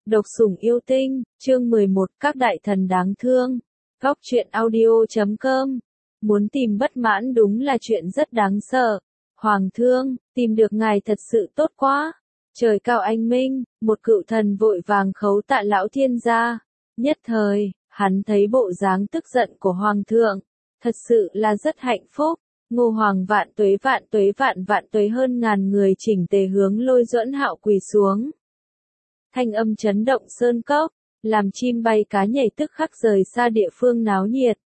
Độc sủng yêu tinh, chương 11, các đại thần đáng thương. Góc truyện audio.com. Muốn tìm bất mãn đúng là chuyện rất đáng sợ. Hoàng thương, tìm được ngài thật sự tốt quá. Trời cao anh minh, một cựu thần vội vàng khấu tạ lão thiên gia. Nhất thời, hắn thấy bộ dáng tức giận của hoàng thượng. Thật sự là rất hạnh phúc. Ngô Hoàng vạn tuế vạn tuế hơn ngàn người chỉnh tề hướng Lôi Duẫn Hạo quỳ xuống. Thanh âm chấn động sơn cốc, làm chim bay cá nhảy tức khắc rời xa địa phương náo nhiệt.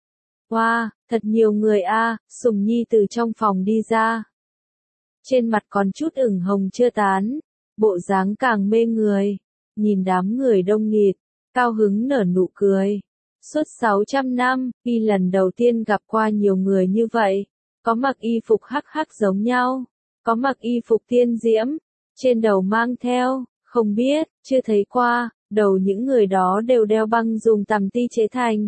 Wow, thật nhiều người a, Sùng Nhi từ trong phòng đi ra. Trên mặt còn chút ửng hồng chưa tán, bộ dáng càng mê người, nhìn đám người đông nghịt, cao hứng nở nụ cười. Suốt 600 năm, y lần đầu tiên gặp qua nhiều người như vậy, có mặc y phục hắc hắc giống nhau, có mặc y phục tiên diễm, trên đầu mang theo, không biết, chưa thấy qua, đầu những người đó đều đeo băng dùng tằm ti chế thành.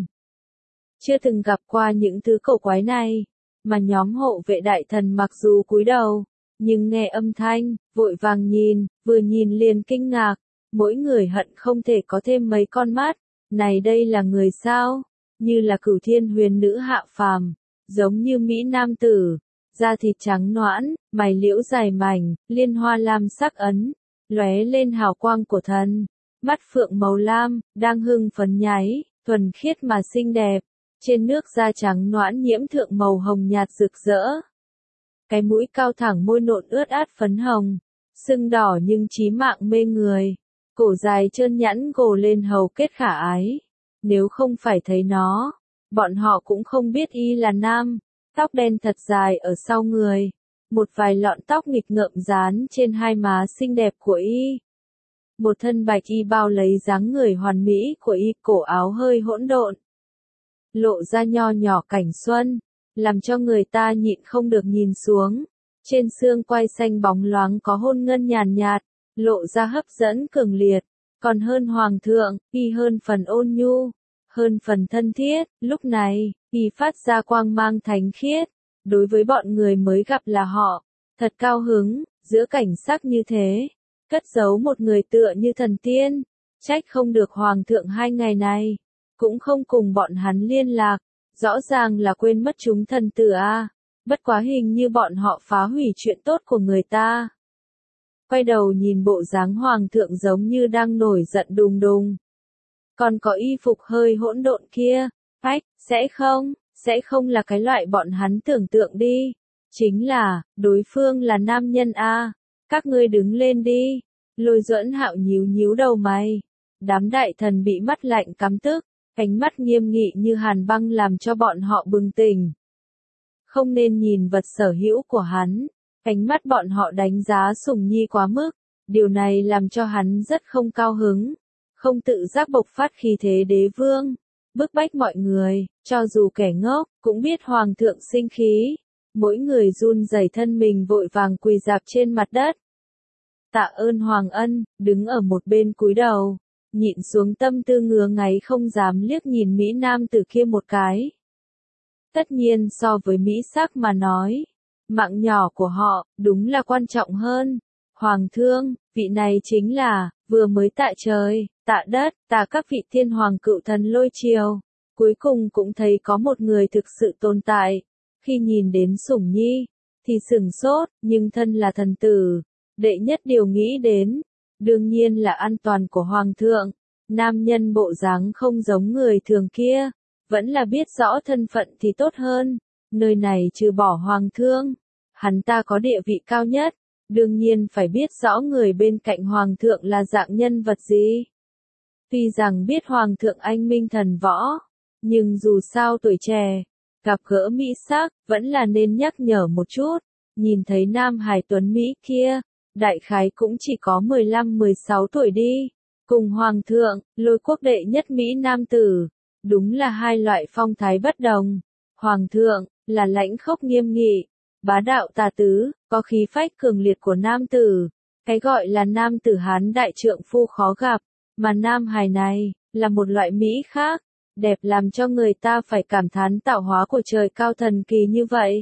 Chưa từng gặp qua những thứ cổ quái này, mà nhóm hộ vệ đại thần mặc dù cúi đầu, nhưng nghe âm thanh, vội vàng nhìn, vừa nhìn liền kinh ngạc, mỗi người hận không thể có thêm mấy con mắt, này đây là người sao, như là Cửu Thiên Huyền nữ hạ phàm, giống như Mỹ Nam tử, da thịt trắng nõn, mày liễu dài mảnh, liên hoa lam sắc ấn, lóe lên hào quang của thần, mắt phượng màu lam, đang hưng phấn nháy, thuần khiết mà xinh đẹp, trên nước da trắng nõn nhiễm thượng màu hồng nhạt rực rỡ. Cái mũi cao thẳng môi nộn ướt át phấn hồng, sưng đỏ nhưng chí mạng mê người, cổ dài trơn nhẵn gồ lên hầu kết khả ái. Nếu không phải thấy nó, bọn họ cũng không biết y là nam, tóc đen thật dài ở sau người, một vài lọn tóc nghịch ngợm dán trên hai má xinh đẹp của y. Một thân bạch y bao lấy dáng người hoàn mỹ của y, cổ áo hơi hỗn độn, lộ ra nho nhỏ cảnh xuân, làm cho người ta nhịn không được nhìn xuống. Trên xương quai xanh bóng loáng có hôn ngân nhàn nhạt, lộ ra hấp dẫn cường liệt, còn hơn hoàng thượng, y hơn phần ôn nhu, hơn phần thân thiết, lúc này, y phát ra quang mang thánh khiết, đối với bọn người mới gặp là họ, thật cao hứng, giữa cảnh sắc như thế, cất giấu một người tựa như thần tiên, trách không được hoàng thượng 2 ngày này, cũng không cùng bọn hắn liên lạc, rõ ràng là quên mất chúng thần tử a, bất quá hình như bọn họ phá hủy chuyện tốt của người ta. Quay đầu nhìn bộ dáng hoàng thượng giống như đang nổi giận đùng đùng. Còn có y phục hơi hỗn độn kia, sẽ không là cái loại bọn hắn tưởng tượng đi. Chính là, đối phương là nam nhân a, các ngươi đứng lên đi. Lôi Duẫn Hạo nhíu nhíu đầu mày. Đám đại thần bị mắt lạnh căm tức, ánh mắt nghiêm nghị như hàn băng làm cho bọn họ bừng tỉnh. Không nên nhìn vật sở hữu của hắn. Ánh mắt bọn họ đánh giá Sùng Nhi quá mức, điều này làm cho hắn rất không cao hứng, không tự giác bộc phát khí thế đế vương, bức bách mọi người, cho dù kẻ ngốc, cũng biết hoàng thượng sinh khí, mỗi người run rẩy thân mình vội vàng quỳ rạp trên mặt đất. Tạ ơn hoàng ân, đứng ở một bên cúi đầu, nhịn xuống tâm tư ngứa ngáy không dám liếc nhìn Mỹ Nam tử kia một cái. Tất nhiên so với Mỹ sắc mà nói, mạng nhỏ của họ, đúng là quan trọng hơn. Hoàng thương, vị này chính là, vừa mới tạ trời, tạ đất, tạ các vị thiên hoàng cựu thần lôi triều. Cuối cùng cũng thấy có một người thực sự tồn tại. Khi nhìn đến Sủng Nhi, thì sửng sốt, nhưng thân là thần tử. Đệ nhất điều nghĩ đến, đương nhiên là an toàn của hoàng thượng. Nam nhân bộ dáng không giống người thường kia, vẫn là biết rõ thân phận thì tốt hơn. Nơi này trừ bỏ hoàng thương, hắn ta có địa vị cao nhất, đương nhiên phải biết rõ người bên cạnh hoàng thượng là dạng nhân vật gì. Tuy rằng biết hoàng thượng anh minh thần võ, nhưng dù sao tuổi trẻ, gặp gỡ mỹ sắc, vẫn là nên nhắc nhở một chút. Nhìn thấy nam hài tuấn Mỹ kia, đại khái cũng chỉ có 15-16 tuổi đi, cùng hoàng thượng, Lôi quốc đệ nhất Mỹ nam tử, đúng là hai loại phong thái bất đồng. Hoàng thượng, là lãnh khốc nghiêm nghị, bá đạo tà tứ, có khí phách cường liệt của nam tử, cái gọi là nam tử Hán đại trượng phu khó gặp, mà nam hài này, là một loại Mỹ khác, đẹp làm cho người ta phải cảm thán tạo hóa của trời cao thần kỳ như vậy.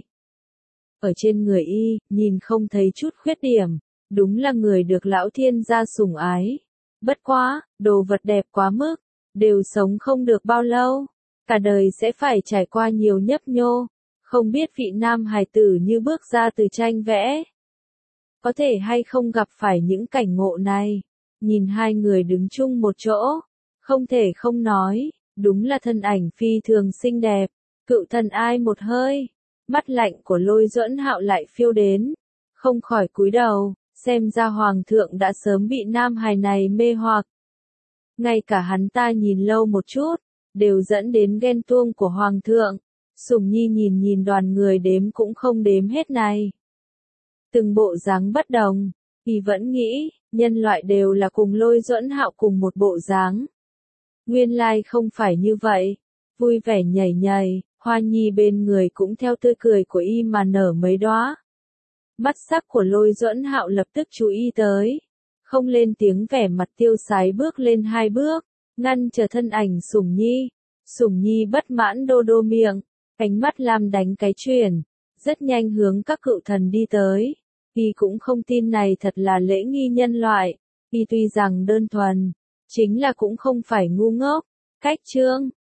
Ở trên người y, nhìn không thấy chút khuyết điểm, đúng là người được lão thiên gia sủng ái. Bất quá, đồ vật đẹp quá mức, đều sống không được bao lâu, cả đời sẽ phải trải qua nhiều nhấp nhô, không biết vị nam hài tử như bước ra từ tranh vẽ. Có thể hay không gặp phải những cảnh ngộ này, nhìn hai người đứng chung một chỗ, không thể không nói, đúng là thân ảnh phi thường xinh đẹp, cựu thần ai một hơi, mắt lạnh của Lôi Duẫn Hạo lại phiêu đến, không khỏi cúi đầu, xem ra hoàng thượng đã sớm bị nam hài này mê hoặc. Ngay cả hắn ta nhìn lâu một chút, đều dẫn đến ghen tuông của hoàng thượng. Sủng Nhi nhìn nhìn đoàn người đếm cũng không đếm hết này. Từng bộ dáng bất đồng, thì vẫn nghĩ, nhân loại đều là cùng Lôi Duẫn Hạo cùng một bộ dáng. Nguyên lai không phải như vậy, vui vẻ nhảy nhảy, Hoa Nhi bên người cũng theo tươi cười của y mà nở mấy đóa. Mắt sắc của Lôi Duẫn Hạo lập tức chú ý tới, không lên tiếng, vẻ mặt tiêu sái bước lên hai bước, ngăn chờ thân ảnh Sủng Nhi. Sủng Nhi bất mãn đô đô miệng, cánh mắt lam đánh cái chuyển, rất nhanh hướng các cựu thần đi tới. Y cũng không tin này thật là lễ nghi nhân loại, y tuy rằng đơn thuần, chính là cũng không phải ngu ngốc. Cách chương